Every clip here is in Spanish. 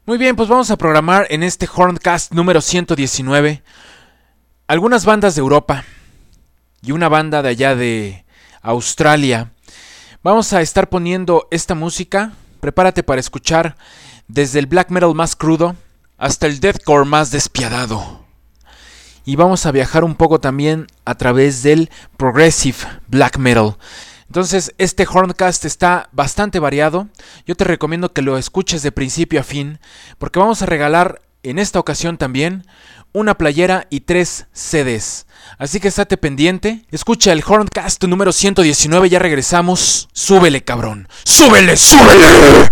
Muy bien, pues vamos a programar en este Horncast número 119 algunas bandas de Europa y una banda de allá de Australia. Vamos a estar poniendo esta música, prepárate para escuchar desde el black metal más crudo hasta el deathcore más despiadado. Y vamos a viajar un poco también a través del progressive black metal. Entonces este Horncast está bastante variado. Yo te recomiendo que lo escuches de principio a fin, porque vamos a regalar en esta ocasión también una playera y 3 CDs. Así que estate pendiente, escucha el Horncast número 119, ya regresamos. Súbele, cabrón, súbele, súbele.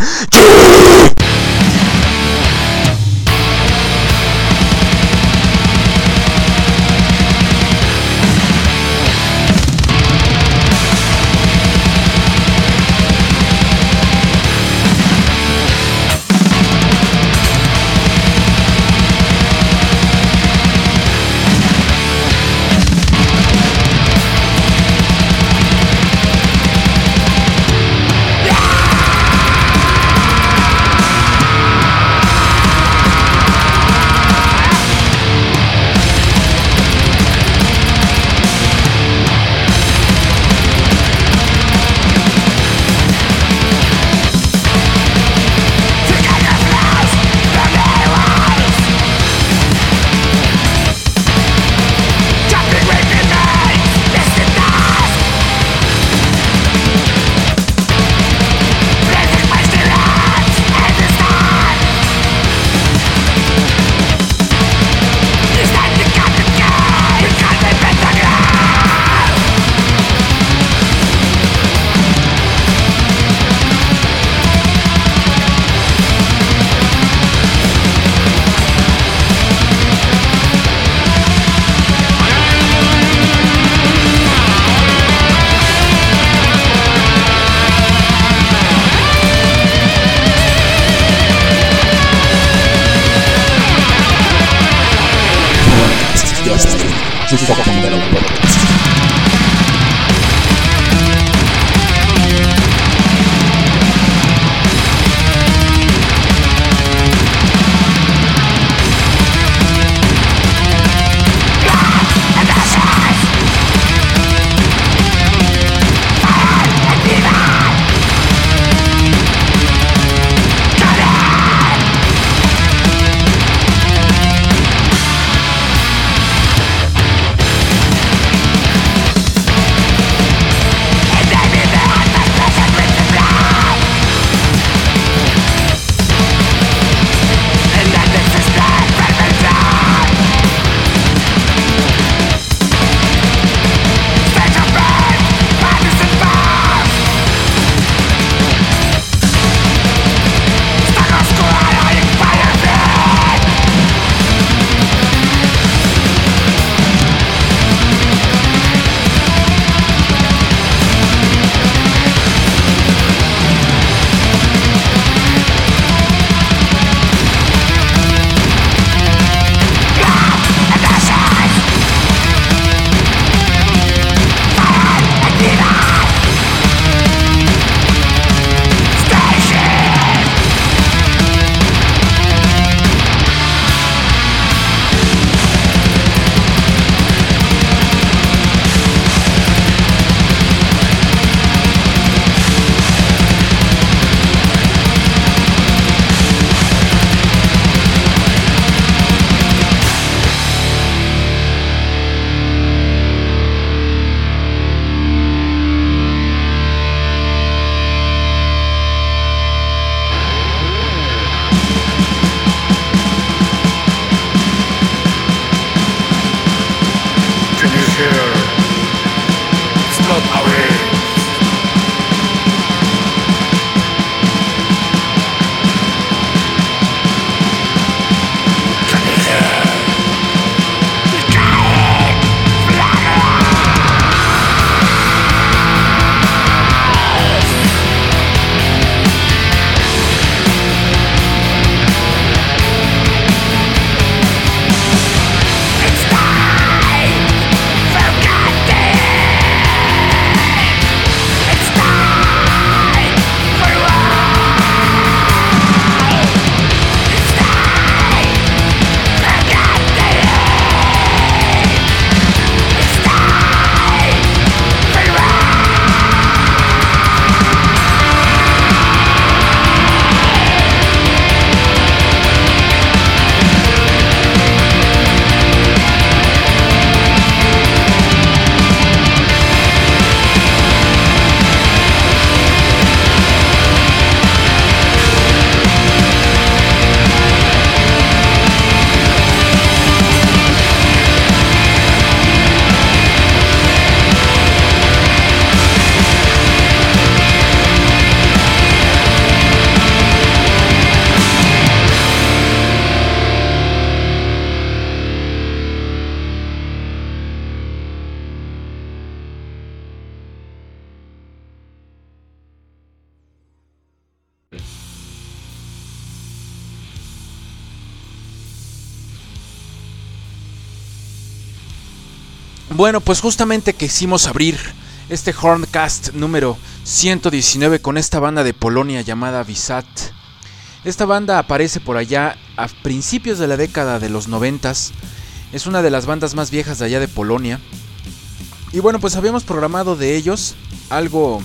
Bueno, pues justamente quisimos abrir este Horncast número 119 con esta banda de Polonia llamada Visat. Esta banda aparece por allá a principios de la década de los 90s. Es una de las bandas más viejas de allá de Polonia. Y bueno, pues habíamos programado de ellos algo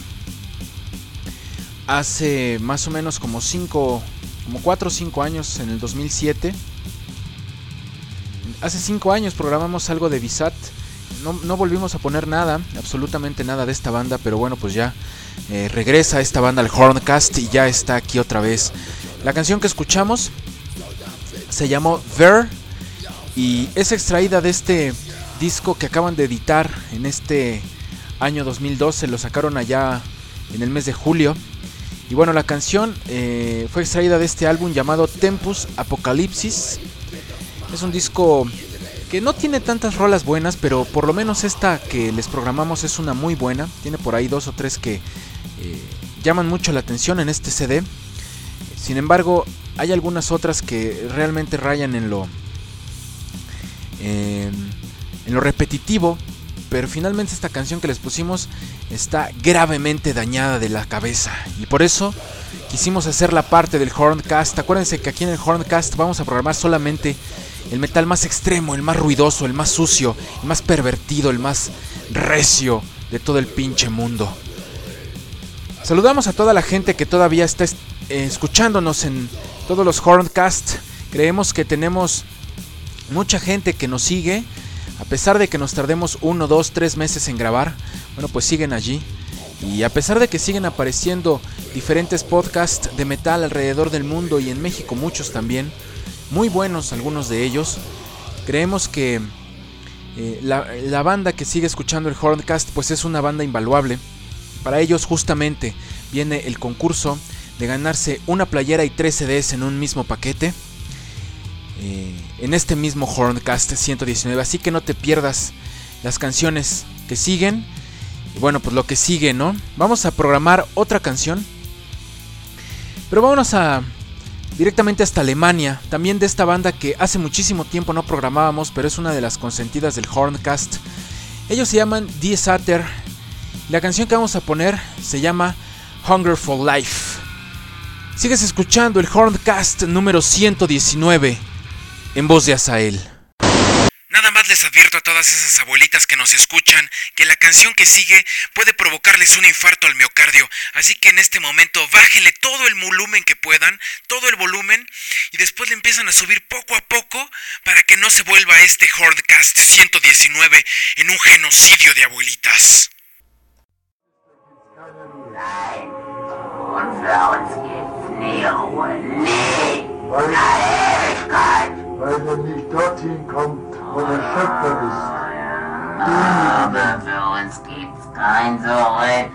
hace más o menos como 4 o 5 años, en el 2007. Hace 5 años programamos algo de Visat. No volvimos a poner nada, absolutamente nada de esta banda, pero bueno, pues ya regresa esta banda al Horncast y ya está aquí otra vez. La canción que escuchamos se llamó Ver y es extraída de este disco que acaban de editar en este año 2012, lo sacaron allá en el mes de julio. Y bueno, la canción fue extraída de este álbum llamado Tempus Apocalypsis. Es un disco que no tiene tantas rolas buenas, pero por lo menos esta que les programamos es una muy buena. Tiene por ahí 2 o 3 que llaman mucho la atención en este CD. Sin embargo, hay algunas otras que realmente rayan en lo repetitivo. Pero finalmente esta canción que les pusimos está gravemente dañada de la cabeza. Y por eso quisimos hacer la parte del Horncast. Acuérdense que aquí en el Horncast vamos a programar solamente el metal más extremo, el más ruidoso, el más sucio, el más pervertido, el más recio de todo el pinche mundo. Saludamos a toda la gente que todavía está escuchándonos en todos los Horncast. Creemos que tenemos mucha gente que nos sigue. A pesar de que nos tardemos 1, 2, 3 meses en grabar, bueno, pues siguen allí. Y a pesar de que siguen apareciendo diferentes podcasts de metal alrededor del mundo y en México muchos también, muy buenos algunos de ellos, creemos que la banda que sigue escuchando el Horncast pues es una banda invaluable. Para ellos justamente viene el concurso de ganarse una playera y 3 CDs en un mismo paquete. En este mismo Horncast 119, así que no te pierdas las canciones que siguen. Y bueno, pues lo que sigue, ¿no? Vamos a programar otra canción, pero vámonos directamente hasta Alemania, también de esta banda que hace muchísimo tiempo no programábamos, pero es una de las consentidas del Horncast. Ellos se llaman Die Satter. La canción que vamos a poner se llama Hunger for Life. Sigues escuchando el Horncast número 119 en voz de Asael. Nada más les advierto a todas esas abuelitas que nos escuchan que la canción que sigue puede provocarles un infarto al miocardio, así que en este momento bájenle todo el volumen que puedan, todo el volumen, y después le empiezan a subir poco a poco para que no se vuelva este Horncast 119 en un genocidio de abuelitas. Weil er nicht dorthin kommt, wo der Schöpfer ist. Aber für uns gibt's kein Zurück.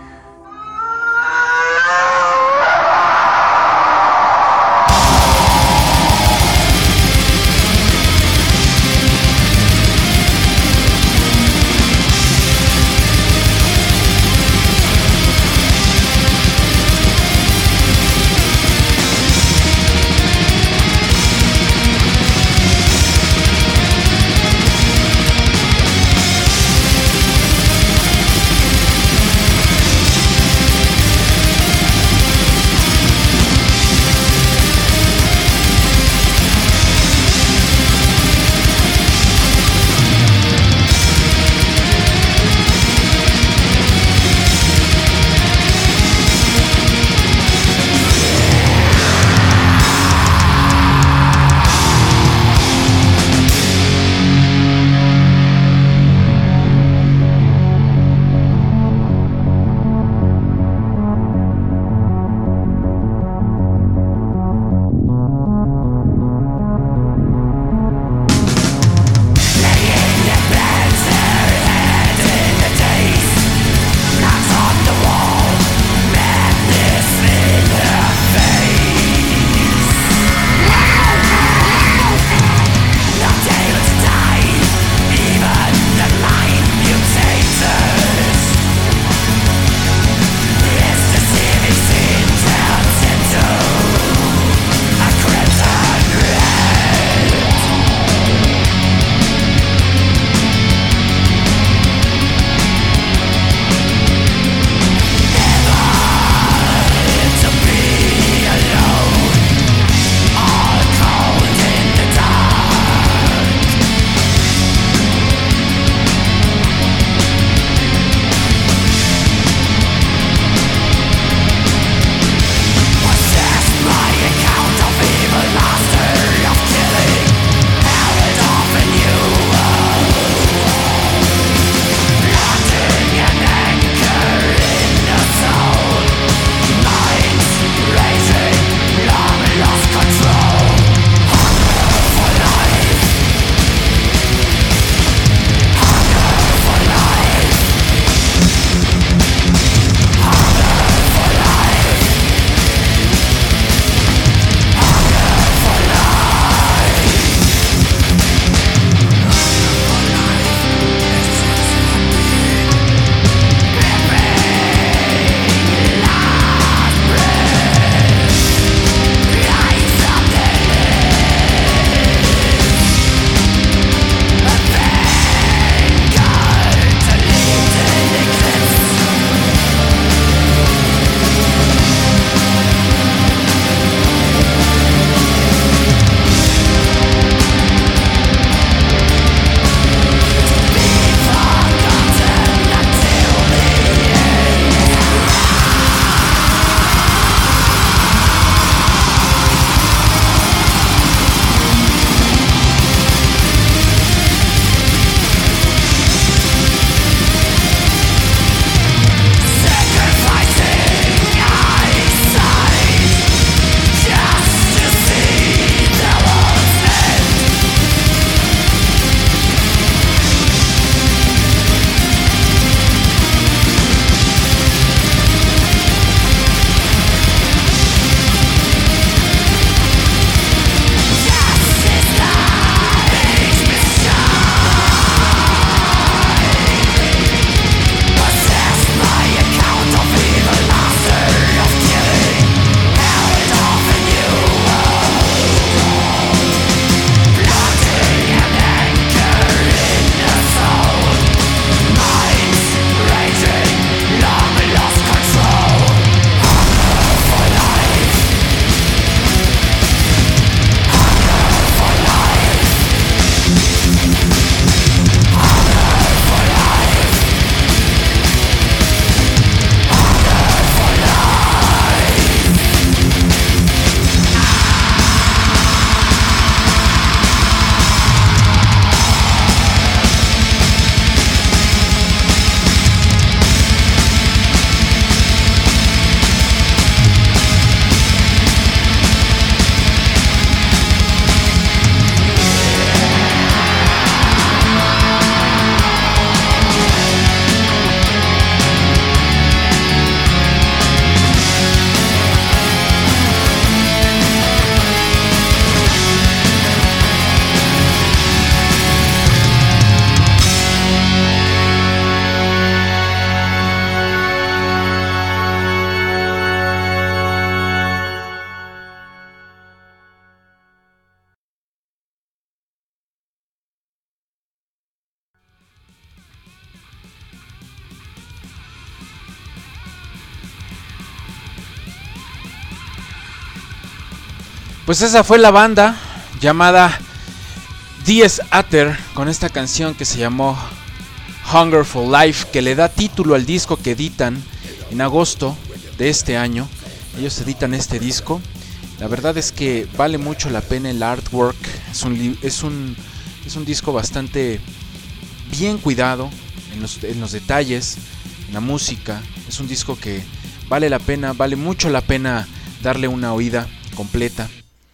Pues esa fue la banda llamada Dies Ater, con esta canción que se llamó Hunger for Life, que le da título al disco que editan en agosto de este año. Ellos editan este disco. La verdad es que vale mucho la pena el artwork. Es un disco bastante bien cuidado en los detalles, en la música. Es un disco que vale mucho la pena darle una oída completa.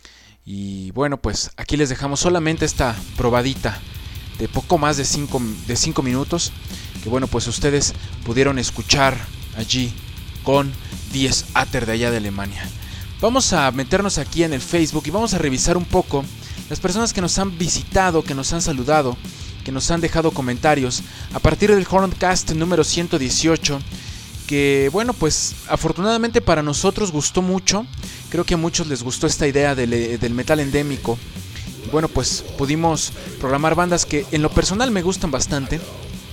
Y bueno, pues aquí les dejamos solamente esta probadita de poco más de 5 minutos, que bueno, pues ustedes pudieron escuchar allí con Dies Ater de allá de Alemania. Vamos a meternos aquí en el Facebook y vamos a revisar un poco las personas que nos han visitado, que nos han saludado, que nos han dejado comentarios a partir del Horncast número 118, que bueno, pues afortunadamente para nosotros gustó mucho. Creo que a muchos les gustó esta idea del metal endémico. Y bueno, pues pudimos programar bandas que en lo personal me gustan bastante.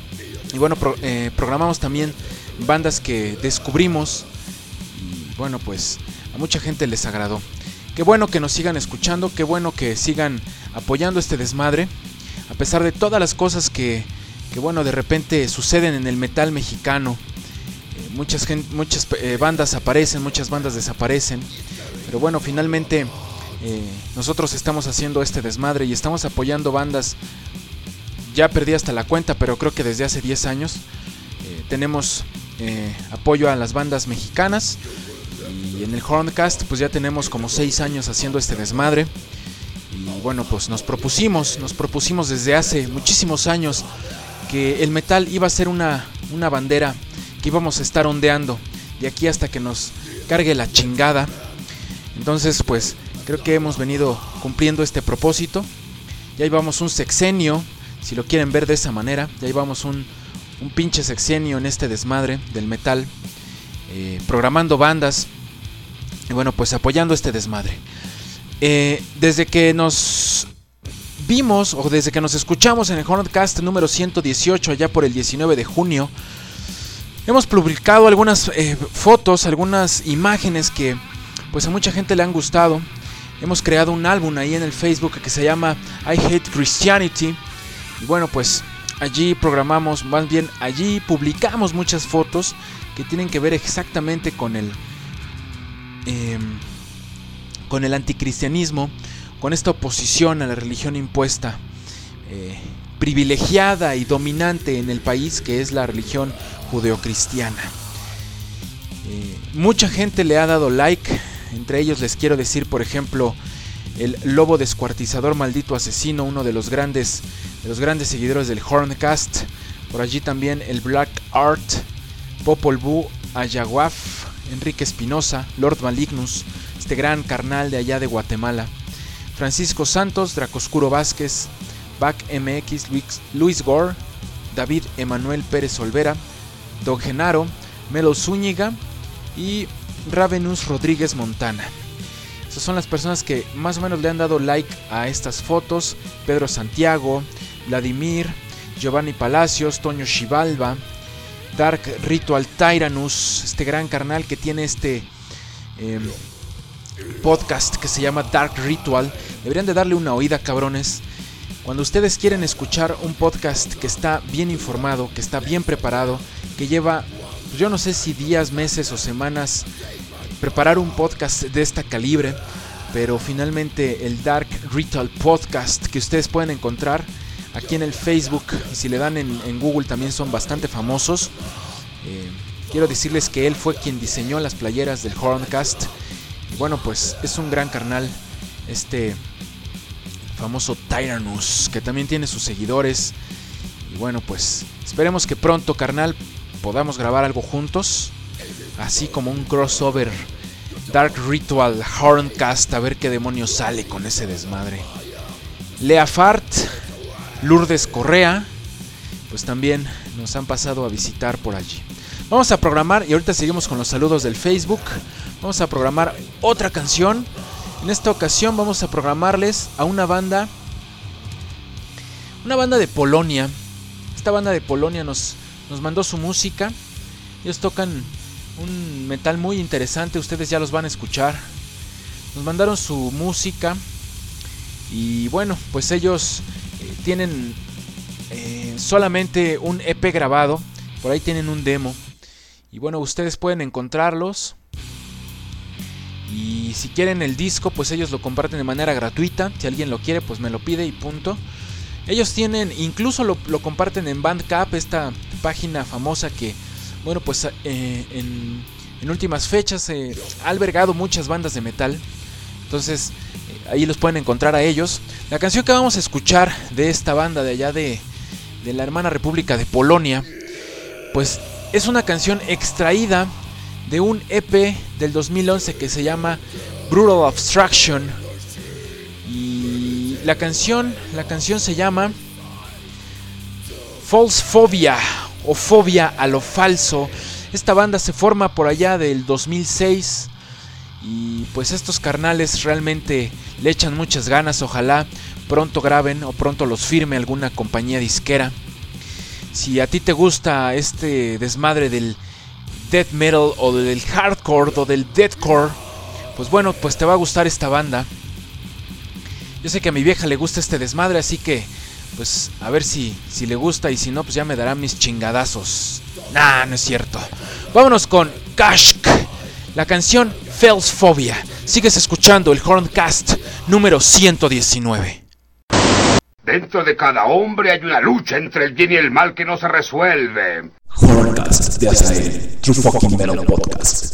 Y bueno, programamos también bandas que descubrimos. Y bueno, pues a mucha gente les agradó. Qué bueno que nos sigan escuchando, qué bueno que sigan apoyando este desmadre. A pesar de todas las cosas que bueno, de repente suceden en el metal mexicano. Muchas bandas aparecen, muchas bandas desaparecen. Pero bueno, finalmente nosotros estamos haciendo este desmadre y estamos apoyando bandas. Ya perdí hasta la cuenta, pero creo que desde hace 10 años tenemos apoyo a las bandas mexicanas. Y en el Horncast pues ya tenemos como 6 años haciendo este desmadre. Y bueno, pues nos propusimos desde hace muchísimos años que el metal iba a ser una bandera que íbamos a estar ondeando de aquí hasta que nos cargue la chingada. Entonces pues creo que hemos venido cumpliendo este propósito. Ya llevamos un sexenio, si lo quieren ver de esa manera. Ya llevamos un pinche sexenio en este desmadre del metal, programando bandas y bueno, pues apoyando este desmadre. Desde que nos vimos o desde que nos escuchamos en el Horncast número 118 allá por el 19 de junio, hemos publicado algunas fotos, algunas imágenes que pues a mucha gente le han gustado. Hemos creado un álbum ahí en el Facebook que se llama I Hate Christianity. Y bueno, pues allí allí publicamos muchas fotos que tienen que ver exactamente con el anticristianismo, con esta oposición a la religión impuesta, privilegiada y dominante en el país, que es la religión judeocristiana. Mucha gente le ha dado like. Entre ellos les quiero decir, por ejemplo, el Lobo Descuartizador Maldito Asesino, uno de los grandes seguidores del Horncast. Por allí también el Black Art, Popol Vuh, Ayaguaf, Enrique Espinosa, Lord Malignus, este gran carnal de allá de Guatemala, Francisco Santos, Dracoscuro Vázquez, Back MX, Luis Gore, David Emanuel Pérez Olvera, Don Genaro, Melo Zúñiga y Ravenus Rodríguez Montana. Esas son las personas que más o menos le han dado like a estas fotos. Pedro Santiago, Vladimir, Giovanni Palacios, Toño Xibalba, Dark Ritual Tyrannus, este gran carnal que tiene este podcast que se llama Dark Ritual. Deberían de darle una oída, cabrones. Cuando ustedes quieren escuchar un podcast que está bien informado, que está bien preparado, que lleva, yo no sé si días, meses o semanas preparar un podcast de esta calibre, pero finalmente el Dark Ritual Podcast que ustedes pueden encontrar aquí en el Facebook, y si le dan en Google también son bastante famosos. Quiero decirles que él fue quien diseñó las playeras del Horncast. Y bueno, pues es un gran carnal, este famoso Tyrannus, que también tiene sus seguidores. Y bueno, pues esperemos que pronto, carnal, podamos grabar algo juntos, así como un crossover Dark Ritual Horncast, a ver qué demonios sale con ese desmadre. Lea Fart, Lourdes Correa, pues también nos han pasado a visitar por allí. Vamos a programar, y ahorita seguimos con los saludos del Facebook. Vamos a programar otra canción. En esta ocasión vamos a programarles a una banda de Polonia. Esta banda de Polonia nos mandó su música. Ellos tocan un metal muy interesante, ustedes ya los van a escuchar. nos mandaron su música. Y bueno, pues ellos tienen solamente un EP grabado. Por ahí tienen un demo. Y bueno, ustedes pueden encontrarlos. Y si quieren el disco, pues ellos lo comparten de manera gratuita. Si alguien lo quiere, pues me lo pide y punto. Ellos tienen, incluso lo comparten en Bandcamp, esta página famosa que, bueno, pues en últimas fechas ha albergado muchas bandas de metal. Entonces ahí los pueden encontrar a ellos. La canción que vamos a escuchar de esta banda de allá de la hermana República de Polonia, pues es una canción extraída de un EP del 2011 que se llama Brutal Abstraction. Y la canción se llama False Phobia o Fobia a lo falso. Esta banda se forma por allá del 2006 y pues estos carnales realmente le echan muchas ganas. Ojalá pronto graben o pronto los firme alguna compañía disquera. Si a ti te gusta este desmadre del death metal o del hardcore o del deathcore, pues bueno, pues te va a gustar esta banda. Yo sé que a mi vieja le gusta este desmadre, así que pues a ver si le gusta, y si no, pues ya me dará mis chingadazos. Nah, no es cierto. Vámonos con Kashk, la canción False Phobia. Sigues escuchando el Horncast número 119. Dentro de cada hombre hay una lucha entre el bien y el mal que no se resuelve. Horncast de Azael, True Fucking Metal Podcast.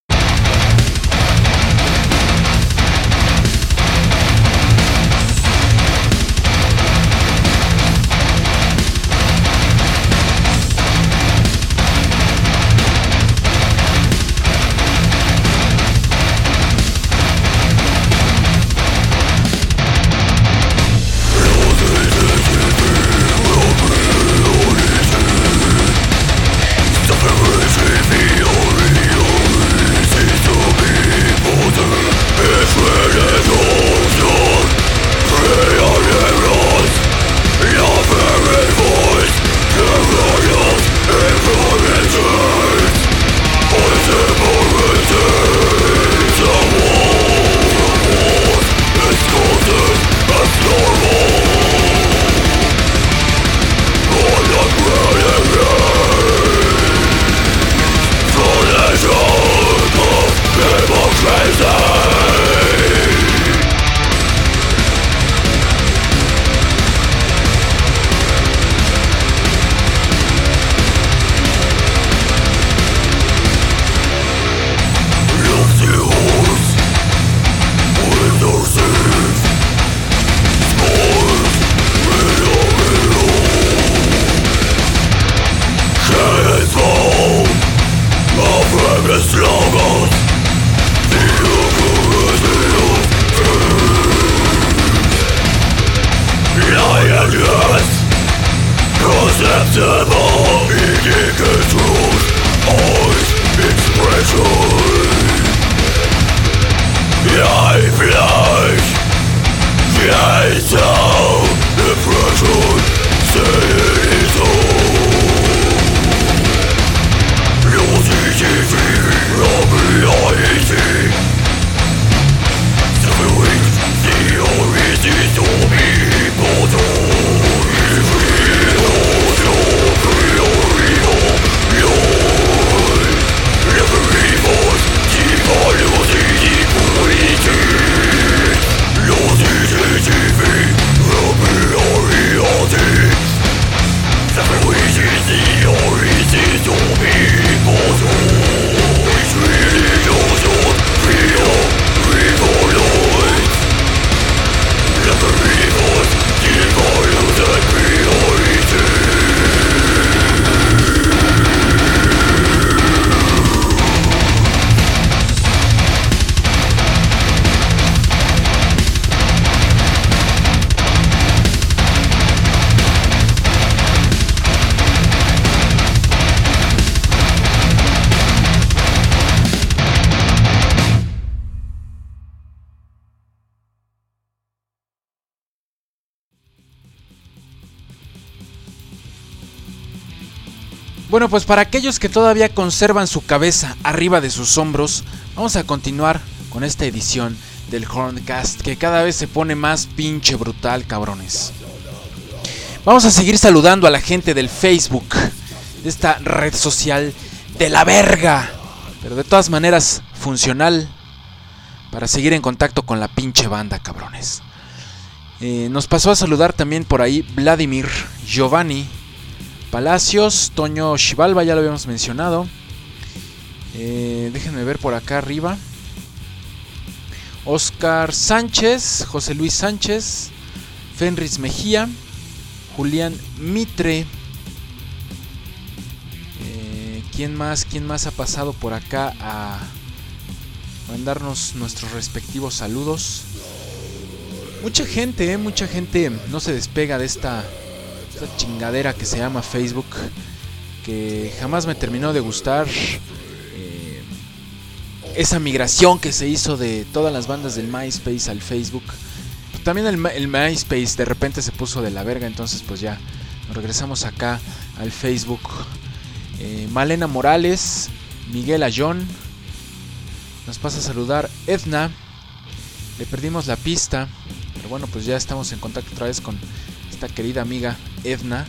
Bueno, pues para aquellos que todavía conservan su cabeza arriba de sus hombros, vamos a continuar con esta edición del Horncast, que cada vez se pone más pinche brutal, cabrones. Vamos a seguir saludando a la gente del Facebook, de esta red social de la verga, pero de todas maneras funcional para seguir en contacto con la pinche banda, cabrones. Nos pasó a saludar también por ahí Vladimir, Giovanni Palacios, Toño Xibalba, ya lo habíamos mencionado. Déjenme ver por acá arriba. Oscar Sánchez, José Luis Sánchez, Fenris Mejía, Julián Mitre. ¿Quién más ha pasado por acá a mandarnos nuestros respectivos saludos? Mucha gente no se despega de esta chingadera que se llama Facebook, que jamás me terminó de gustar. Esa migración que se hizo de todas las bandas del MySpace al Facebook. También el MySpace de repente se puso de la verga, entonces pues ya nos regresamos acá al Facebook. Malena Morales, Miguel Ayón, nos pasa a saludar Edna. Le perdimos la pista, pero bueno, pues ya estamos en contacto otra vez con esta querida amiga Edna.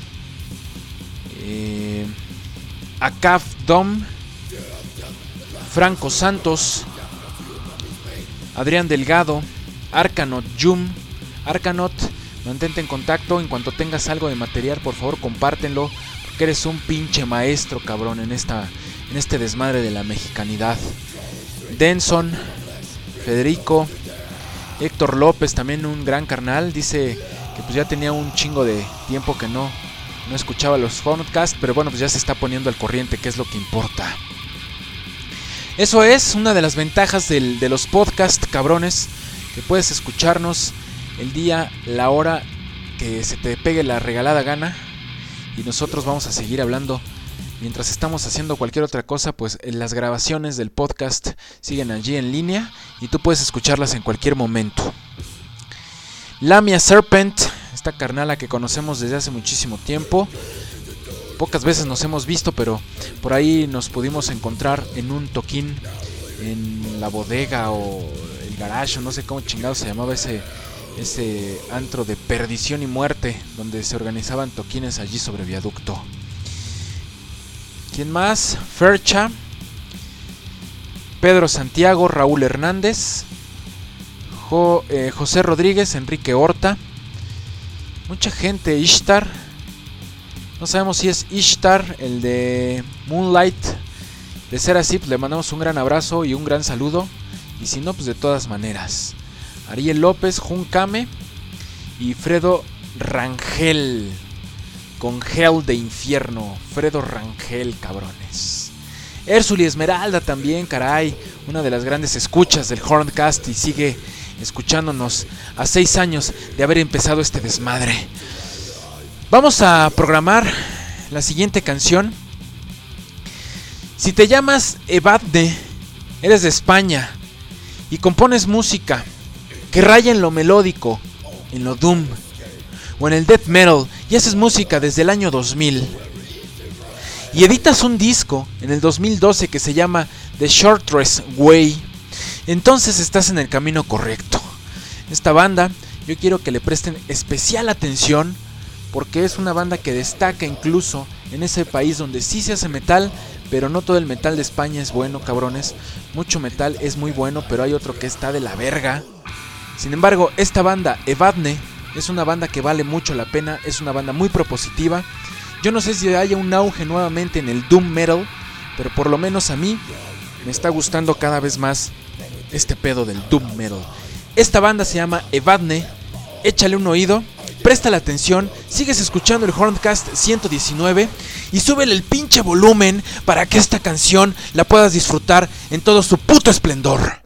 Acaf Dom, Franco Santos, Adrián Delgado, Arcanot Yum. Arcanot, mantente en contacto. En cuanto tengas algo de material, por favor compártenlo, porque eres un pinche maestro, cabrón, en este desmadre de la mexicanidad. Denson, Federico, Héctor López, también un gran carnal, dice que pues ya tenía un chingo de tiempo que no escuchaba los podcasts, pero bueno, pues ya se está poniendo al corriente, que es lo que importa. Eso es una de las ventajas de los podcasts, cabrones, que puedes escucharnos el día, la hora que se te pegue la regalada gana, y nosotros vamos a seguir hablando mientras estamos haciendo cualquier otra cosa. Pues las grabaciones del podcast siguen allí en línea y tú puedes escucharlas en cualquier momento. Lamia Serpent, esta carnala que conocemos desde hace muchísimo tiempo. Pocas veces nos hemos visto, pero por ahí nos pudimos encontrar en un toquín en la bodega o el garage, o no sé cómo chingado se llamaba ese antro de perdición y muerte, donde se organizaban toquines allí sobre viaducto. ¿Quién más? Fercha, Pedro Santiago, Raúl Hernández, José Rodríguez, Enrique Horta, mucha gente. Ishtar, no sabemos si es Ishtar, el de Moonlight. De ser así, pues le mandamos un gran abrazo y un gran saludo, y si no, pues de todas maneras. Ariel López, Juncame y Fredo Rangel, con Hell de infierno. Fredo Rangel, cabrones. Ersuli Esmeralda también, caray, una de las grandes escuchas del Horncast y sigue escuchándonos a 6 años de haber empezado este desmadre. Vamos a programar la siguiente canción. Si te llamas Evadne, eres de España y compones música que raya en lo melódico, en lo doom o en el death metal, y haces música desde el año 2000 y editas un disco en el 2012 que se llama The Shortest Way, entonces estás en el camino correcto. Esta banda yo quiero que le presten especial atención, porque es una banda que destaca incluso en ese país donde sí se hace metal, pero no todo el metal de España es bueno, cabrones. Mucho metal es muy bueno, pero hay otro que está de la verga. Sin embargo, esta banda, Evadne, es una banda que vale mucho la pena, es una banda muy propositiva. Yo no sé si haya un auge nuevamente en el doom metal, pero por lo menos a mí me está gustando cada vez más este pedo del doom metal. Esta banda se llama Evadne, échale un oído, préstale atención, sigues escuchando el Horncast 119 y súbele el pinche volumen para que esta canción la puedas disfrutar en todo su puto esplendor.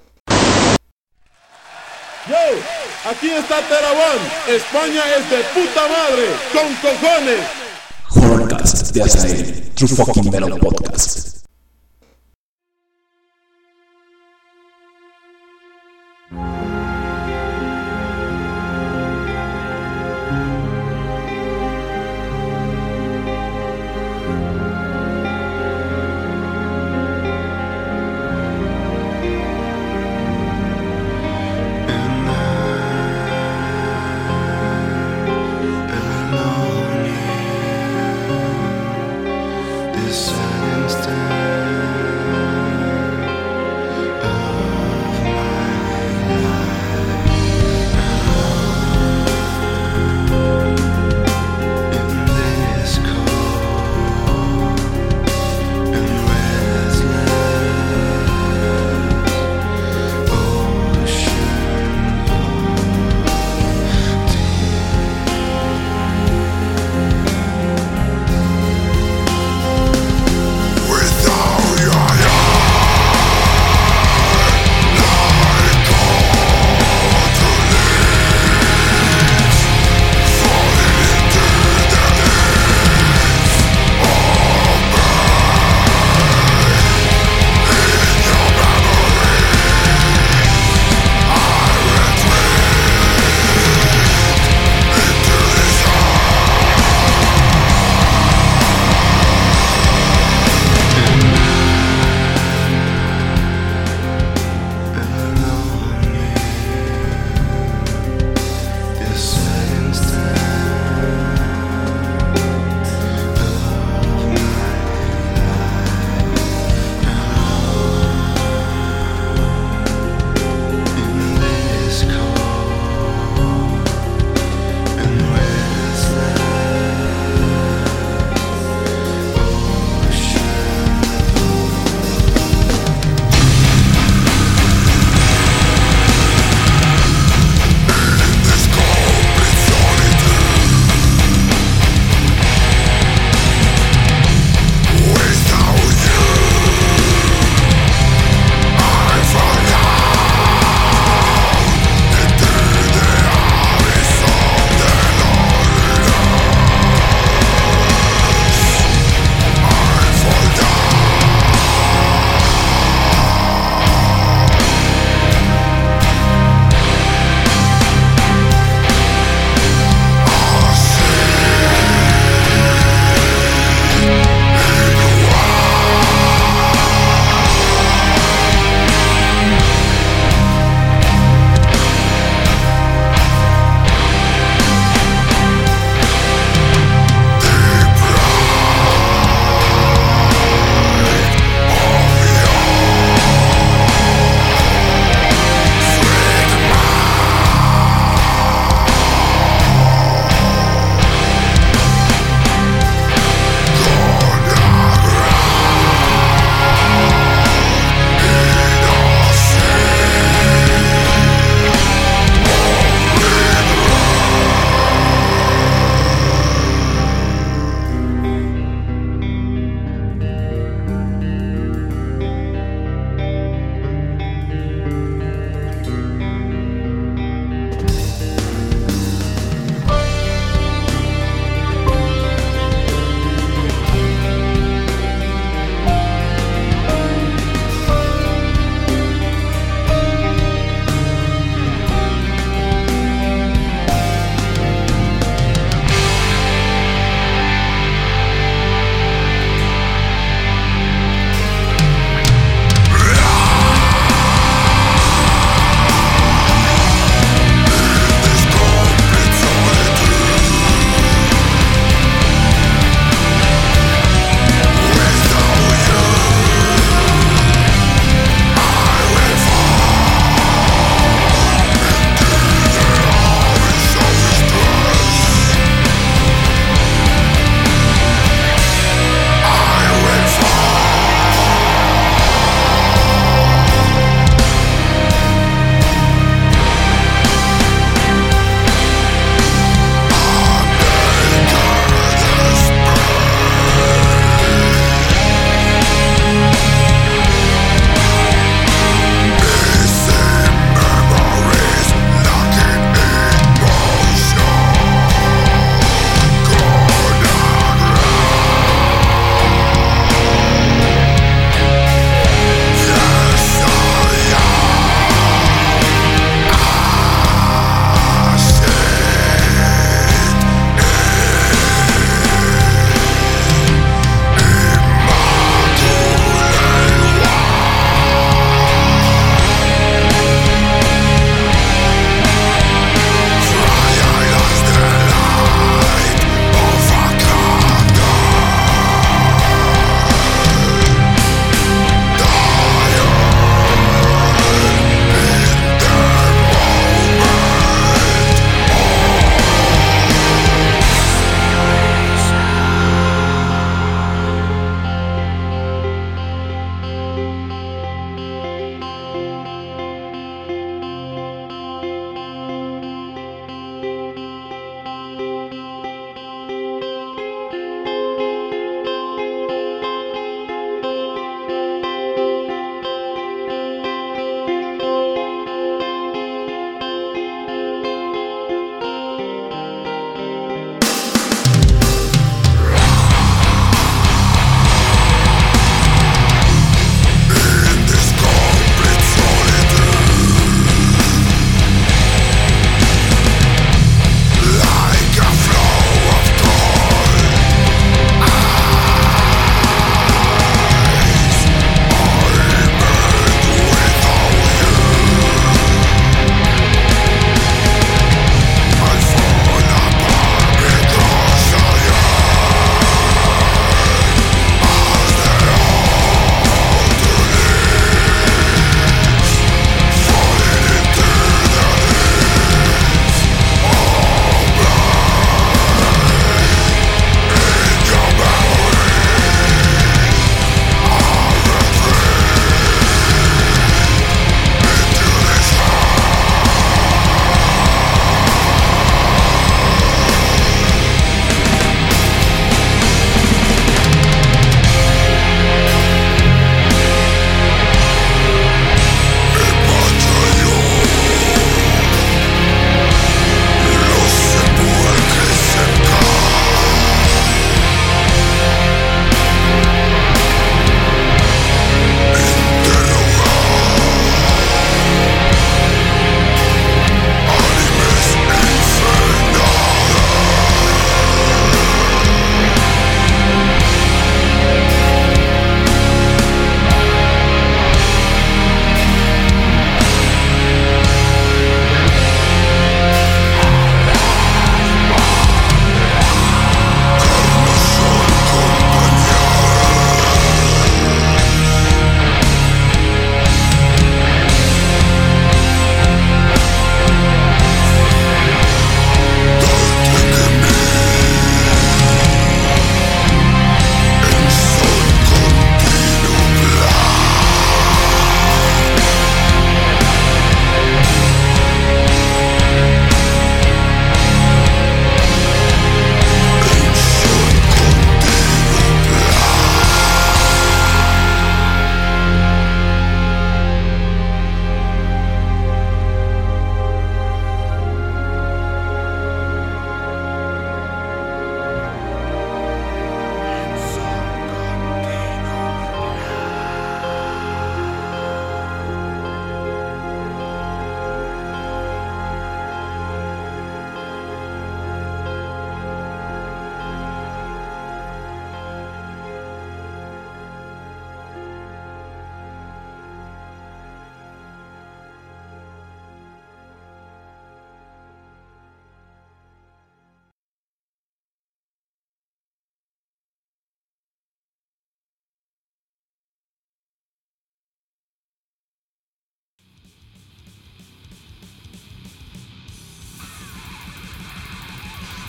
Yo, aquí está Terabón, España es de puta madre, con cojones. Horncast de Azael, True Fucking Metal Podcast.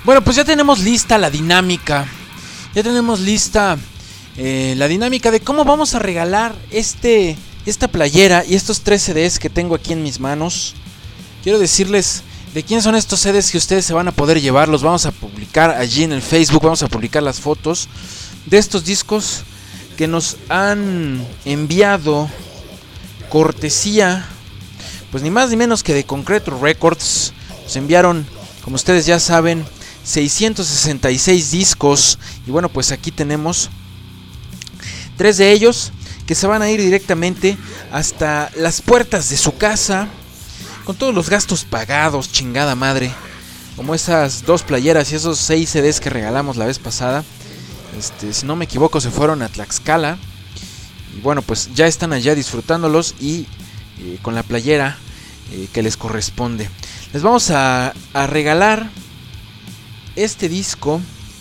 Bueno, pues ya tenemos lista la dinámica. Ya tenemos lista la dinámica de cómo vamos a regalar esta playera y estos 3 CDs que tengo aquí en mis manos. Quiero decirles de quién son estos CDs que ustedes se van a poder llevar. Los vamos a publicar allí en el Facebook. Vamos a publicar las fotos de estos discos que nos han enviado cortesía, pues ni más ni menos que de Concreto Records. Nos enviaron, como ustedes ya saben, 666 discos. Y bueno, pues aquí tenemos 3 de ellos que se van a ir directamente hasta las puertas de su casa, con todos los gastos pagados, chingada madre. Como esas 2 playeras y esos 6 CDs que regalamos la vez pasada. Si no me equivoco, se fueron a Tlaxcala. Y bueno, pues ya están allá disfrutándolos y con la playera que les corresponde. Les vamos a regalar este disco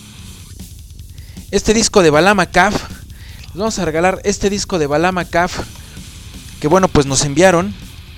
de Balama Caf. Les vamos a regalar este disco de Balama Caf, que bueno, pues nos enviaron.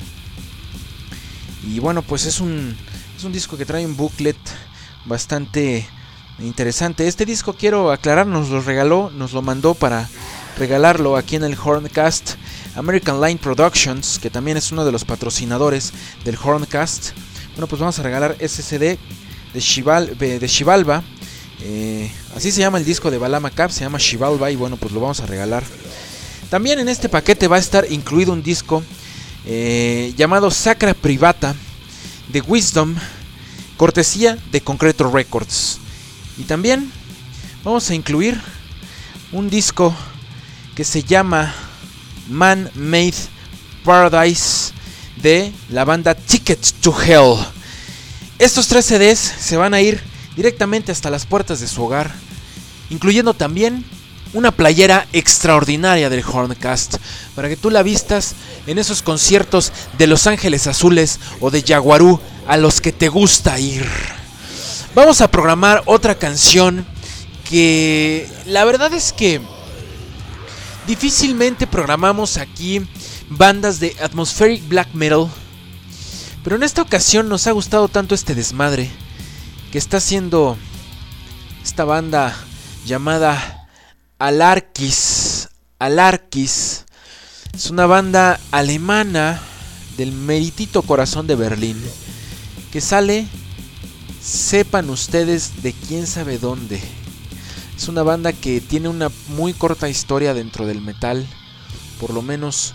Y bueno, pues es un disco que trae un booklet bastante interesante. Este disco, quiero aclarar, nos lo mandó para regalarlo aquí en el Horncast American Line Productions, que también es uno de los patrocinadores del Horncast. Bueno, pues vamos a regalar ese CD de Xibalba. Así se llama el disco de Balama Caf, se llama Xibalba, y bueno, pues lo vamos a regalar. También en este paquete va a estar incluido un disco llamado Sacra Privata de Wisdom, cortesía de Concreto Records. Y también vamos a incluir un disco que se llama Man Made Paradise de la banda Ticket to Hell. Estos 3 CDs se van a ir directamente hasta las puertas de su hogar, incluyendo también una playera extraordinaria del Horncast, para que tú la vistas en esos conciertos de Los Ángeles Azules o de Yaguarú a los que te gusta ir. Vamos a programar otra canción que la verdad es que difícilmente programamos aquí bandas de atmospheric black metal, pero en esta ocasión nos ha gustado tanto este desmadre que está haciendo esta banda llamada Alarkis. Alarkis es una banda alemana del meritito corazón de Berlín, que sale, sepan ustedes de quién sabe dónde. Es una banda que tiene una muy corta historia dentro del metal, por lo menos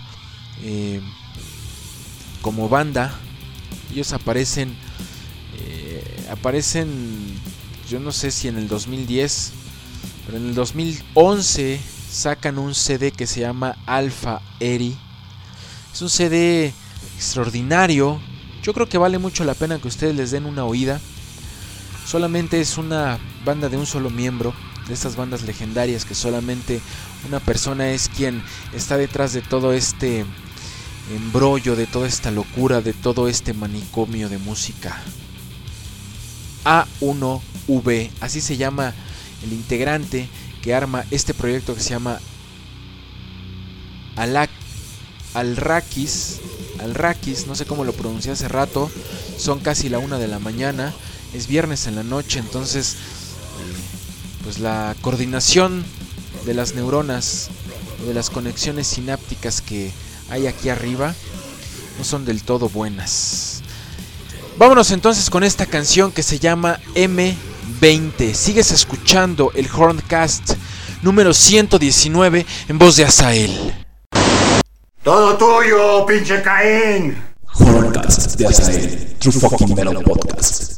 como banda. Ellos aparecen, yo no sé si en el 2010, pero en el 2011 sacan un CD que se llama Alpha Eri. Es un CD extraordinario. Yo creo que vale mucho la pena que ustedes les den una oída. Solamente es una banda de un solo miembro, de estas bandas legendarias que solamente una persona es quien está detrás de todo este embrollo, de toda esta locura, de todo este manicomio de música. A1V, así se llama el integrante que arma este proyecto que se llama Alrakis, no sé cómo lo pronuncié hace rato. Son casi la 1 de la mañana, es viernes en la noche, entonces pues la coordinación de las neuronas, de las conexiones sinápticas que hay aquí arriba no son del todo buenas. Vámonos entonces con esta canción que se llama M20. Sigues escuchando el Horncast número 119 en voz de Azael. ¡Todo tuyo, pinche Caín! Horncast de Azael, True Fucking Metal Podcast.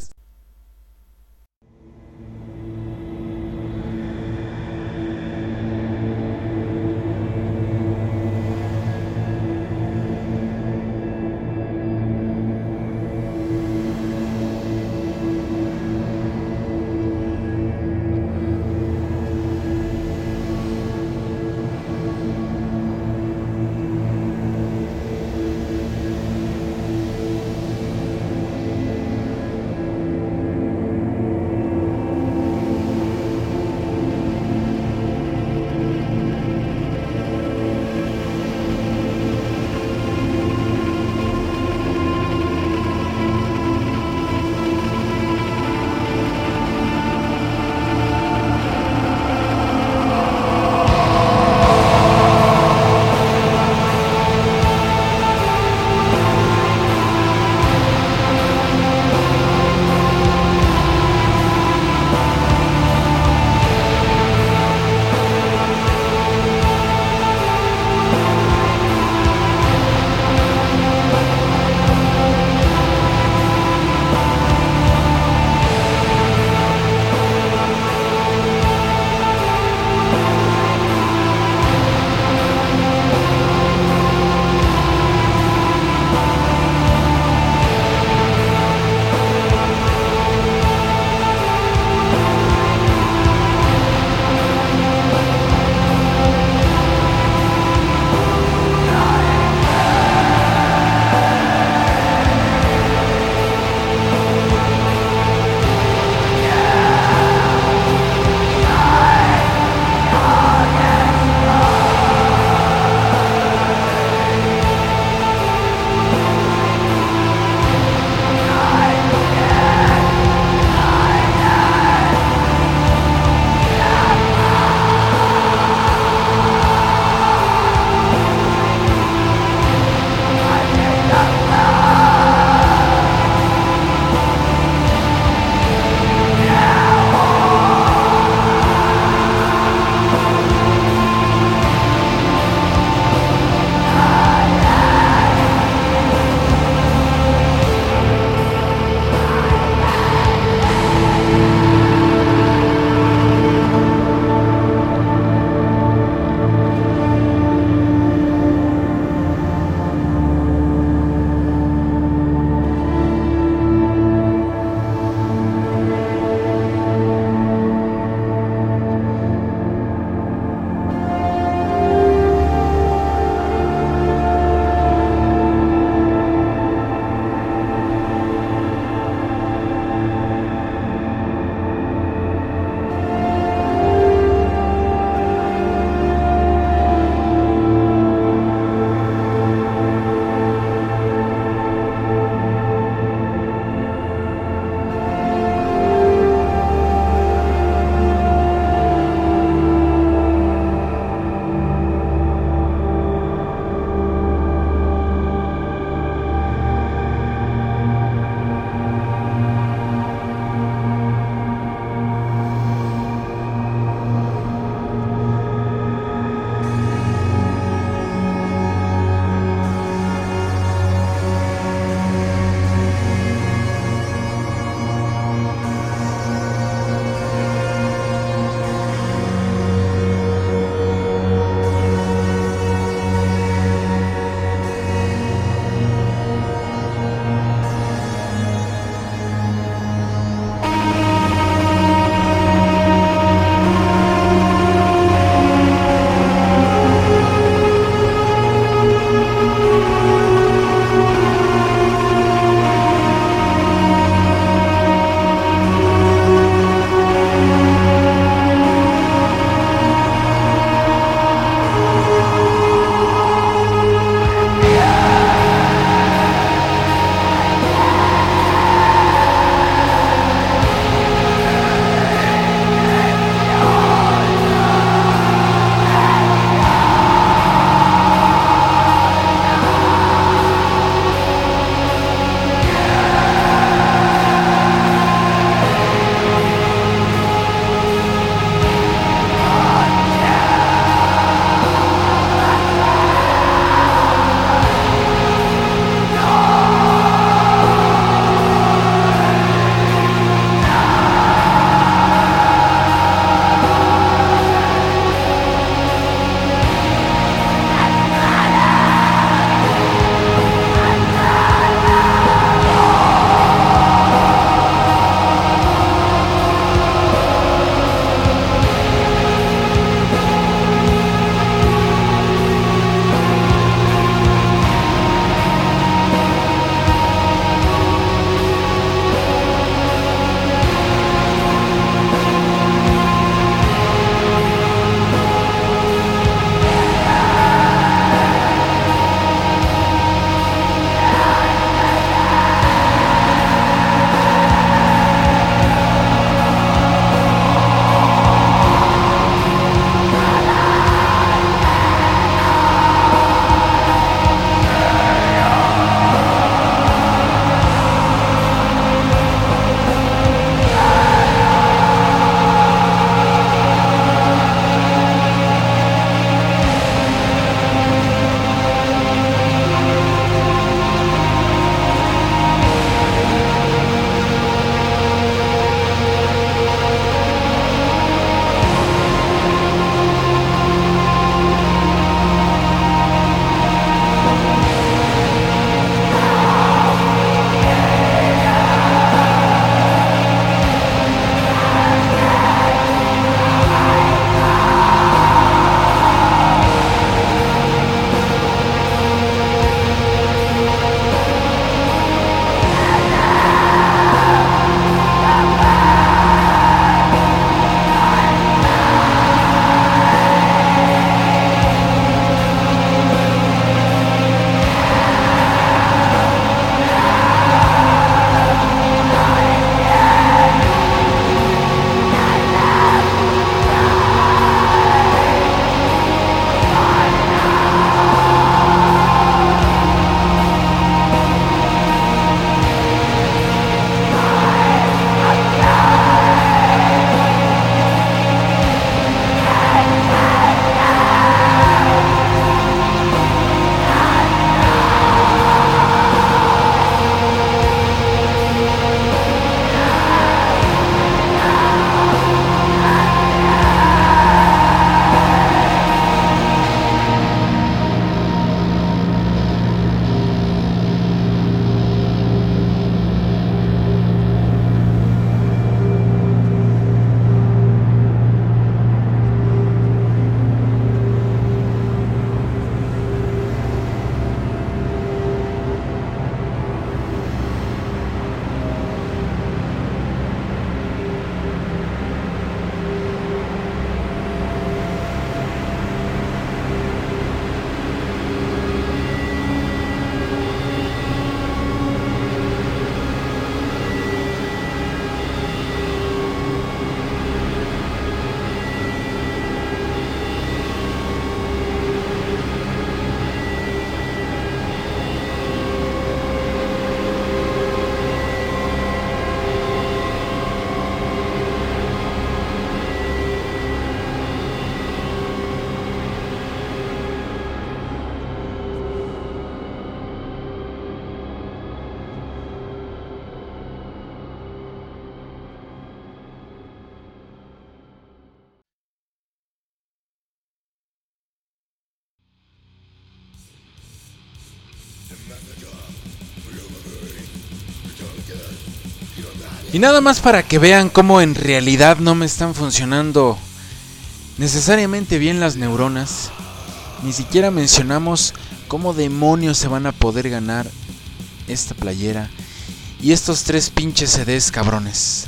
Y nada más para que vean cómo en realidad no me están funcionando necesariamente bien las neuronas. Ni siquiera mencionamos cómo demonios se van a poder ganar esta playera y estos 3 pinches CDs, cabrones.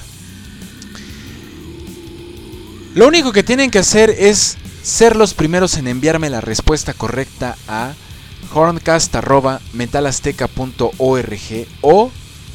Lo único que tienen que hacer es ser los primeros en enviarme la respuesta correcta a horncast@metalazteca.org o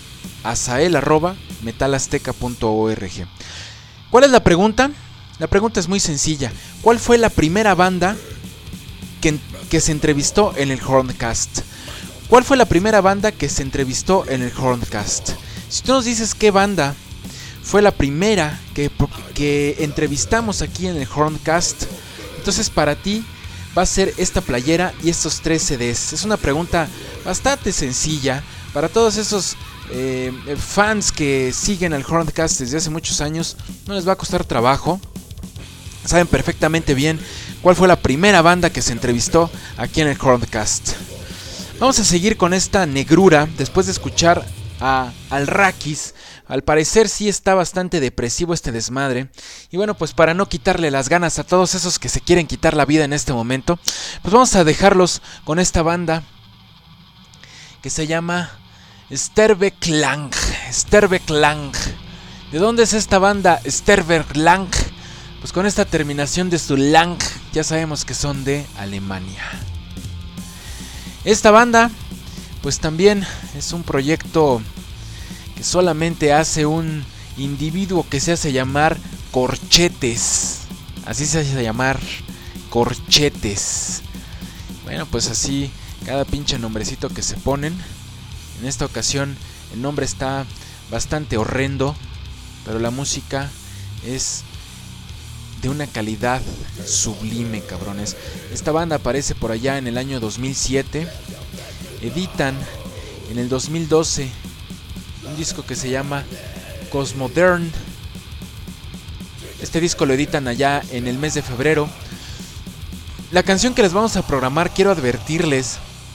azael@metalazteca.org. ¿Cuál es la pregunta? La pregunta es muy sencilla. ¿Cuál fue la primera banda que se entrevistó en el Horncast? ¿Cuál fue la primera banda que se entrevistó en el Horncast? Si tú nos dices qué banda fue la primera que entrevistamos aquí en el Horncast, entonces para ti va a ser esta playera y estos 3 CDs. Es una pregunta bastante sencilla para todos esos fans que siguen al Horncast desde hace muchos años. No les va a costar trabajo. Saben perfectamente bien cuál fue la primera banda que se entrevistó aquí en el Horncast. Vamos a seguir con esta negrura después de escuchar al Rakis. Al parecer sí está bastante depresivo este desmadre. Y bueno, pues para no quitarle las ganas a todos esos que se quieren quitar la vida en este momento, pues vamos a dejarlos con esta banda que se llama Sterveklang. Sterveklang. ¿De dónde es esta banda Sterveklang? Pues con esta terminación de su lang, ya sabemos que son de Alemania. Esta banda, pues también es un proyecto que solamente hace un individuo que se hace llamar Corchetes. Así se hace llamar, Corchetes. Bueno, pues así cada pinche nombrecito que se ponen. En esta ocasión el nombre está bastante horrendo, pero la música es de una calidad sublime, cabrones. Esta banda aparece por allá en el año 2007. Editan en el 2012 un disco que se llama Cosmodern. Este disco lo editan allá en el mes de febrero. La canción que les vamos a programar, quiero advertirles,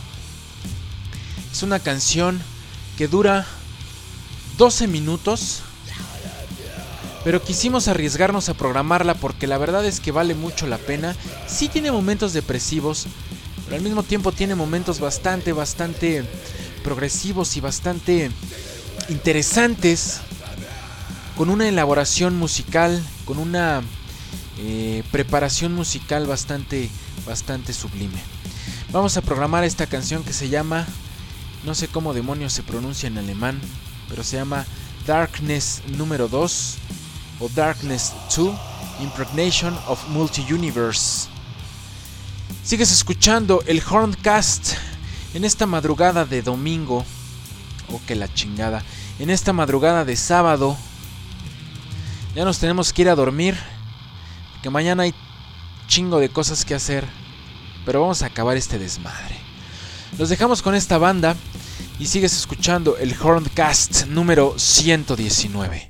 es una canción que dura 12 minutos. Pero quisimos arriesgarnos a programarla porque la verdad es que vale mucho la pena. Sí tiene momentos depresivos, pero al mismo tiempo tiene momentos bastante progresivos y bastante interesantes, con una elaboración musical, con una preparación musical bastante sublime. Vamos a programar esta canción que se llama, no sé cómo demonios se pronuncia en alemán, pero se llama Darkness número 2 o Darkness 2, Impregnation of Multi-Universe. Sigues escuchando el Horncast en esta madrugada de domingo, o que la chingada, en esta madrugada de sábado. Ya nos tenemos que ir a dormir, porque mañana hay chingo de cosas que hacer, pero vamos a acabar este desmadre. Los dejamos con esta banda y sigues escuchando el Horncast número 119.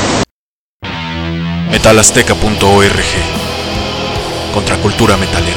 metalazteca.org. Contracultura metalera.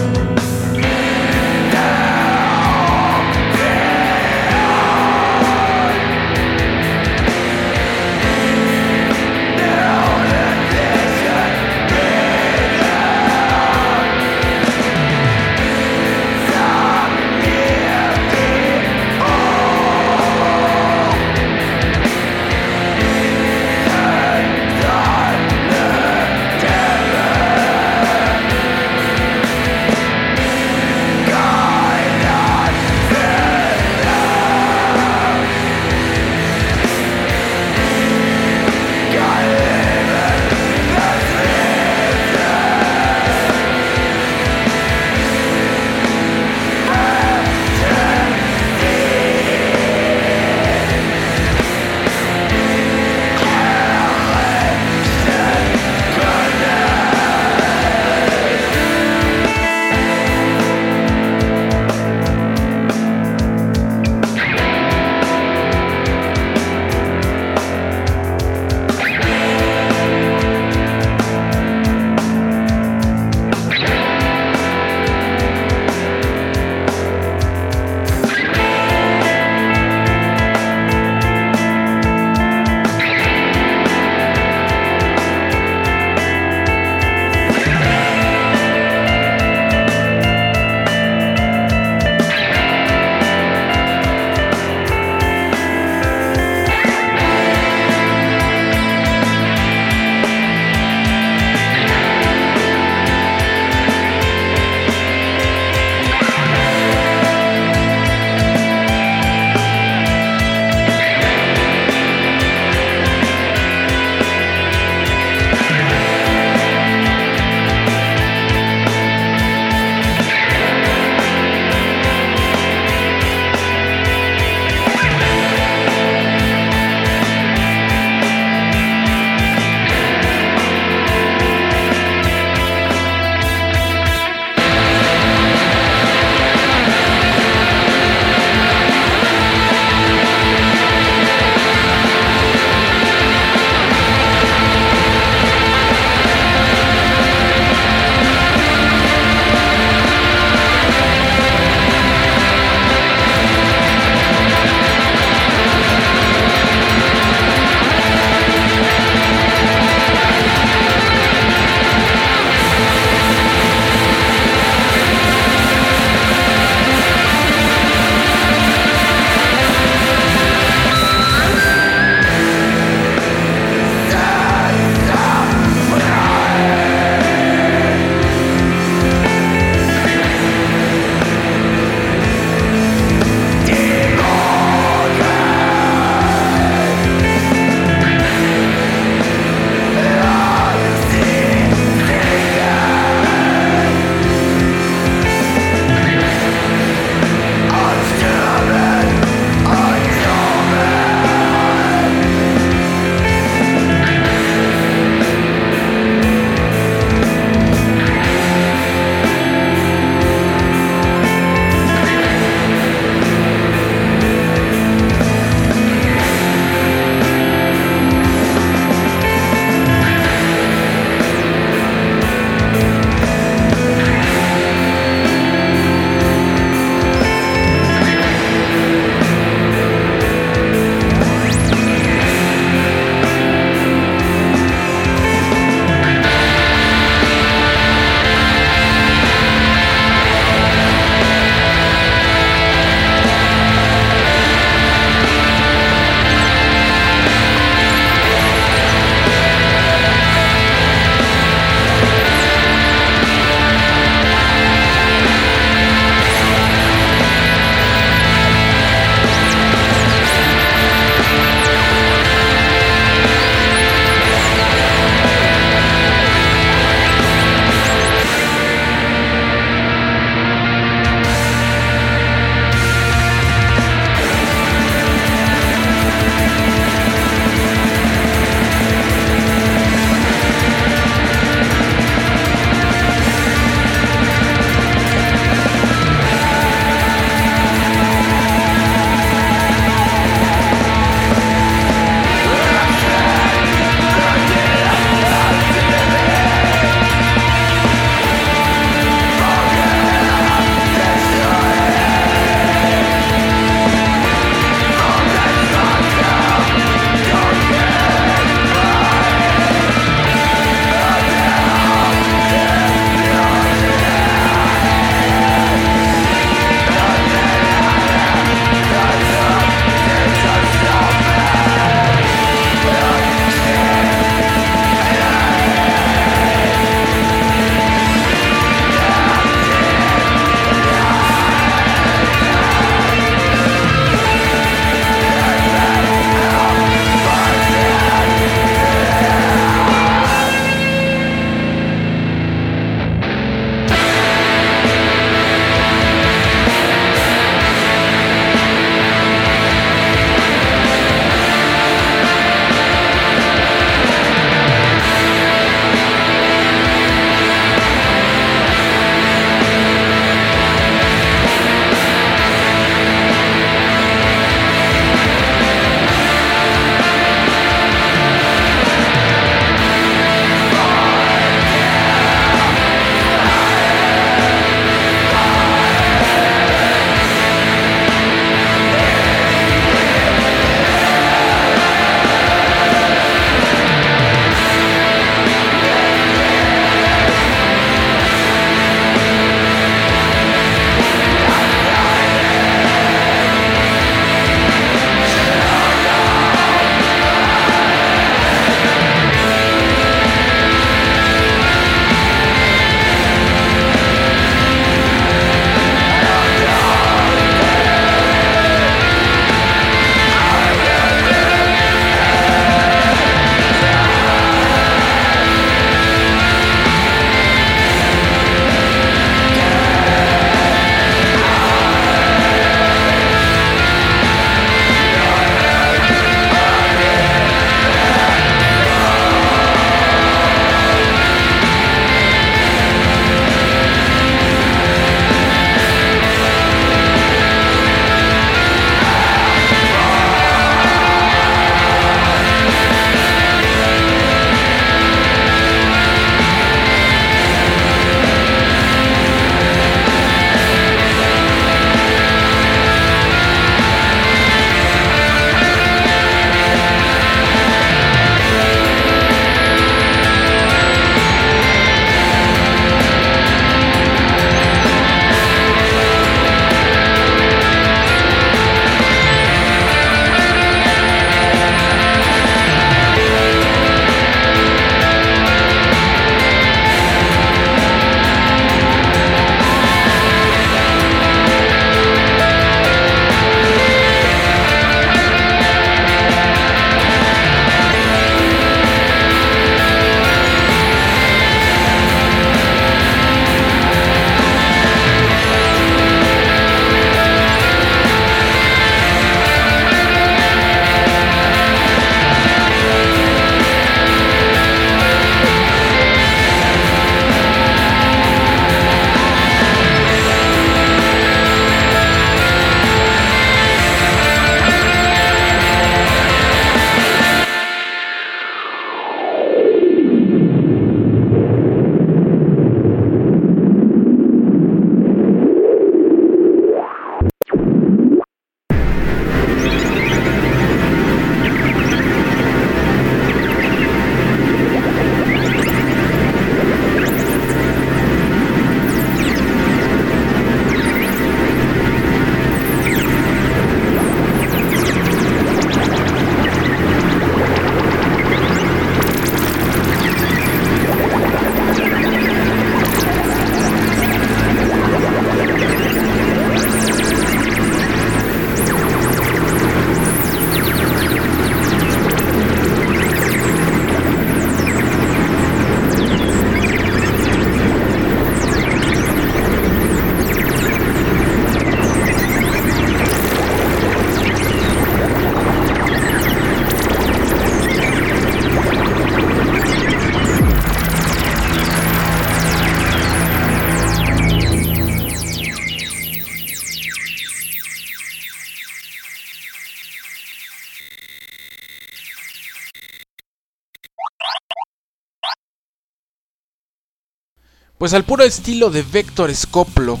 Pues al puro estilo de Vector Scoplo.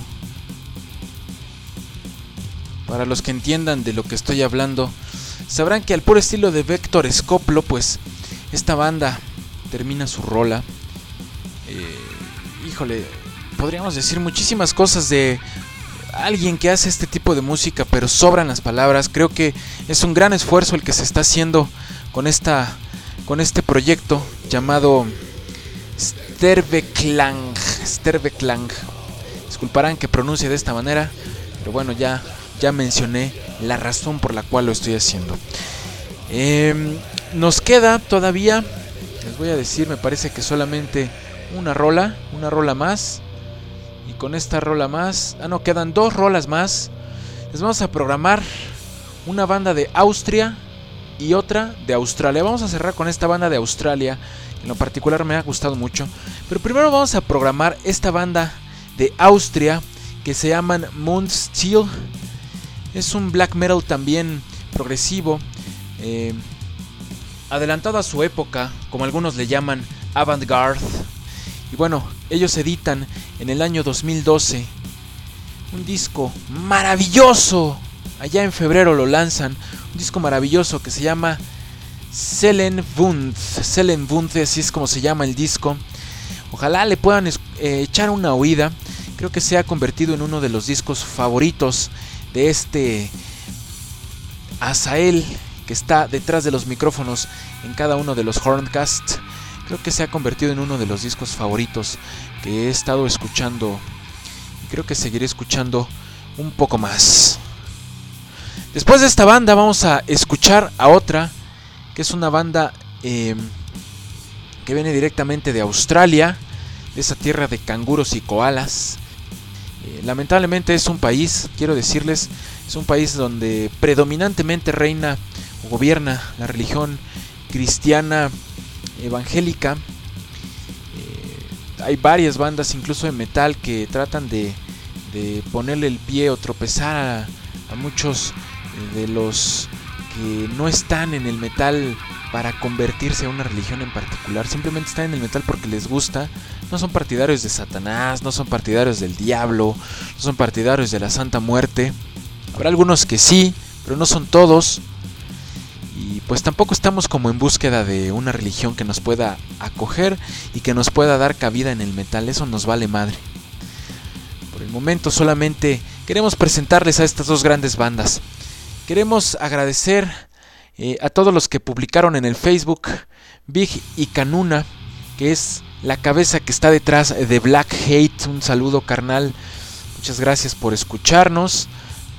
Para los que entiendan de lo que estoy hablando, sabrán que al puro estilo de Vector Scoplo, pues esta banda termina su rola. Híjole, podríamos decir muchísimas cosas de alguien que hace este tipo de música, pero sobran las palabras. Creo que es un gran esfuerzo el que se está haciendo con este proyecto llamado Sterveklang. Disculparán que pronuncie de esta manera, pero bueno, ya mencioné la razón por la cual lo estoy haciendo. Nos queda todavía, les voy a decir, me parece que solamente una rola más. Y con esta rola más, quedan 2 rolas más. Les vamos a programar una banda de Austria y otra de Australia. Vamos a cerrar con esta banda de Australia, en lo particular me ha gustado mucho. Pero primero vamos a programar esta banda de Austria que se llaman Moonsteel. Es un black metal también progresivo, adelantado a su época, como algunos le llaman avant-garde. Y bueno, ellos editan en el año 2012 un disco maravilloso. Allá en febrero lo lanzan, un disco maravilloso que se llama Seelenwund, así es como se llama el disco. Ojalá le puedan echar una oída. Creo que se ha convertido en uno de los discos favoritos de este Azael que está detrás de los micrófonos en cada uno de los Horncast. Creo que se ha convertido en uno de los discos favoritos que he estado escuchando y creo que seguiré escuchando un poco más. Después de esta banda vamos a escuchar a otra, que es una banda que viene directamente de Australia, de esa tierra de canguros y koalas. Lamentablemente es un país, quiero decirles, es un país donde predominantemente reina o gobierna la religión cristiana evangélica. Hay varias bandas incluso de metal que tratan de ponerle el pie o tropezar a muchos de los que no están en el metal para convertirse a una religión en particular. Simplemente están en el metal porque les gusta. No son partidarios de Satanás, no son partidarios del diablo, no son partidarios de la Santa Muerte. Habrá algunos que sí, pero no son todos. Y pues tampoco estamos como en búsqueda de una religión que nos pueda acoger y que nos pueda dar cabida en el metal. Eso nos vale madre. Por el momento solamente queremos presentarles a estas 2 grandes bandas. Queremos agradecer a todos los que publicaron en el Facebook, Big y Canuna, que es la cabeza que está detrás de Black Hate. Un saludo, carnal. Muchas gracias por escucharnos.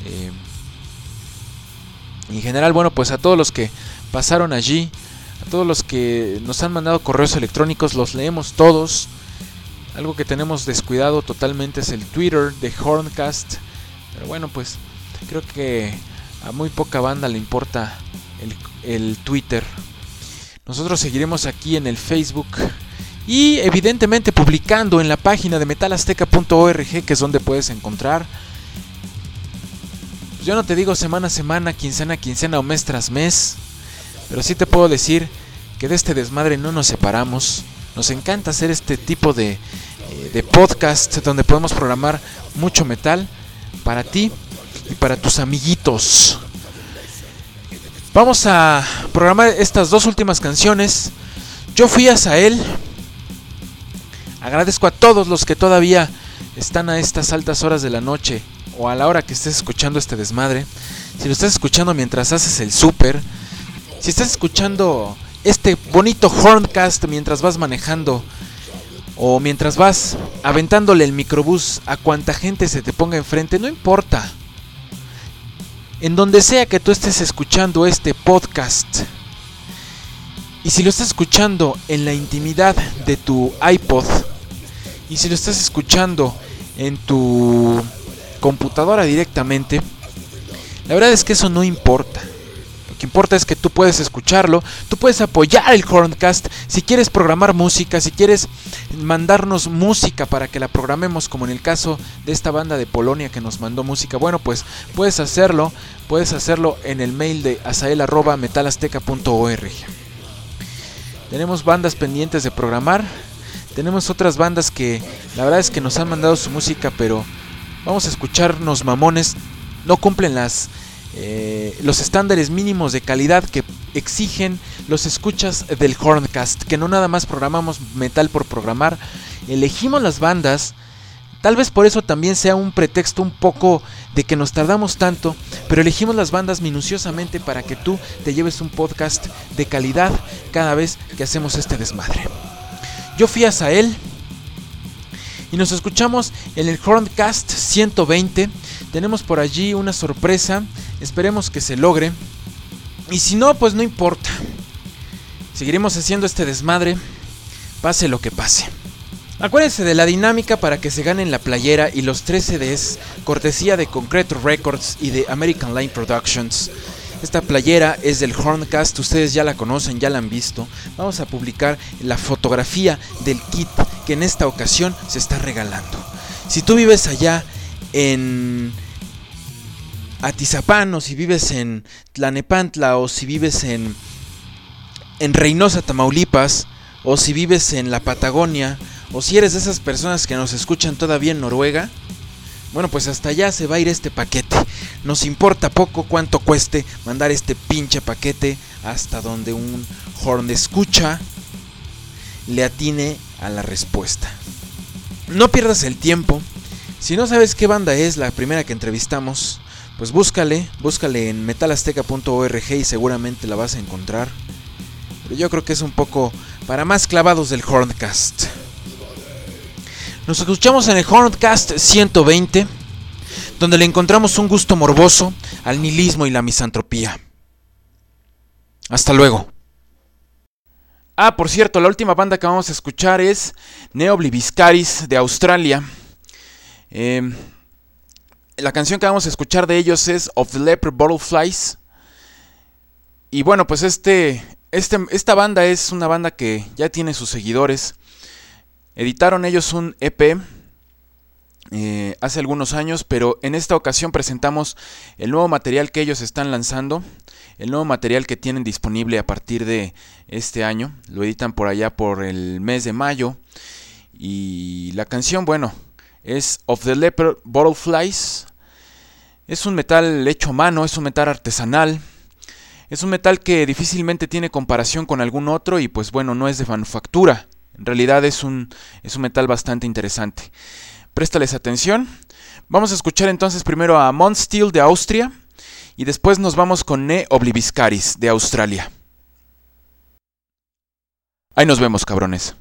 En general, bueno, pues a todos los que pasaron allí, a todos los que nos han mandado correos electrónicos, los leemos todos. Algo que tenemos descuidado totalmente es el Twitter de Horncast. Pero bueno, pues creo que a muy poca banda le importa el Twitter. Nosotros seguiremos aquí en el Facebook y evidentemente publicando en la página de metalazteca.org, que es donde puedes encontrar. Pues yo no te digo semana a semana, quincena a quincena o mes tras mes, pero sí te puedo decir que de este desmadre no nos separamos. Nos encanta hacer este tipo de podcast donde podemos programar mucho metal para ti y para tus amiguitos. Vamos a programar estas 2 últimas canciones. Yo fui Azael. Agradezco a todos los que todavía están a estas altas horas de la noche o a la hora que estés escuchando este desmadre. Si lo estás escuchando mientras haces el súper, si estás escuchando este bonito Horncast mientras vas manejando o mientras vas aventándole el microbús a cuanta gente se te ponga enfrente, no importa. En donde sea que tú estés escuchando este podcast, y si lo estás escuchando en la intimidad de tu iPod, y si lo estás escuchando en tu computadora directamente, la verdad es que eso no importa. Lo que importa es que tú puedes escucharlo, tú puedes apoyar el Horncast. Si quieres programar música, si quieres mandarnos música para que la programemos, como en el caso de esta banda de Polonia que nos mandó música, bueno, pues puedes hacerlo en el mail de azael@metalazteca.org. Tenemos bandas pendientes de programar. Tenemos otras bandas que la verdad es que nos han mandado su música, pero vamos a escucharnos mamones. No cumplen los estándares mínimos de calidad que exigen los escuchas del Horncast, que no nada más programamos metal por programar, elegimos las bandas. Tal vez por eso también sea un pretexto un poco de que nos tardamos tanto, pero elegimos las bandas minuciosamente para que tú te lleves un podcast de calidad cada vez que hacemos este desmadre. Yo fui a Sael y nos escuchamos en el Horncast 120. Tenemos por allí una sorpresa, esperemos que se logre. Y si no, pues no importa. Seguiremos haciendo este desmadre, pase lo que pase. Acuérdense de la dinámica para que se ganen la playera y los 3 CDs, cortesía de Concreto Records y de American Line Productions. Esta playera es del Horncast, ustedes ya la conocen, ya la han visto. Vamos a publicar la fotografía del kit que en esta ocasión se está regalando. Si tú vives allá en Atizapán, o si vives en Tlanepantla, o si vives en Reynosa, Tamaulipas, o si vives en la Patagonia, o si eres de esas personas que nos escuchan todavía en Noruega, bueno, pues hasta allá se va a ir este paquete. Nos importa poco cuánto cueste mandar este pinche paquete hasta donde un horn escucha le atine a la respuesta. No pierdas el tiempo. Si no sabes qué banda es la primera que entrevistamos, pues búscale en metalazteca.org y seguramente la vas a encontrar. Pero yo creo que es un poco para más clavados del Horncast. Nos escuchamos en el Horncast 120, donde le encontramos un gusto morboso al nihilismo y la misantropía. Hasta luego. Ah, por cierto, la última banda que vamos a escuchar es Neobliviscaris de Australia. La canción que vamos a escuchar de ellos es Of the Leper Butterflies. Y bueno, pues esta banda es una banda que ya tiene sus seguidores. Editaron ellos un EP hace algunos años, pero en esta ocasión presentamos el nuevo material que ellos están lanzando, el nuevo material que tienen disponible a partir de este año. Lo editan por allá por el mes de mayo. Y la canción, bueno, es Of the Leper Butterflies. Es un metal hecho a mano, es un metal artesanal. Es un metal que difícilmente tiene comparación con algún otro y pues bueno, no es de manufactura. En realidad es un metal bastante interesante. Préstales atención. Vamos a escuchar entonces primero a Mondsteel de Austria y después nos vamos con Neobliviscaris de Australia. Ahí nos vemos, cabrones.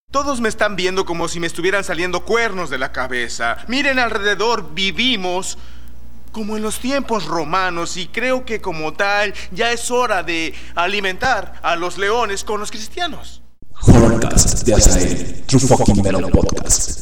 Todos me están viendo como si me estuvieran saliendo cuernos de la cabeza. Miren alrededor, vivimos como en los tiempos romanos y creo que como tal ya es hora de alimentar a los leones con los cristianos. Horrorcast de Azael, True Fucking Metal Podcast.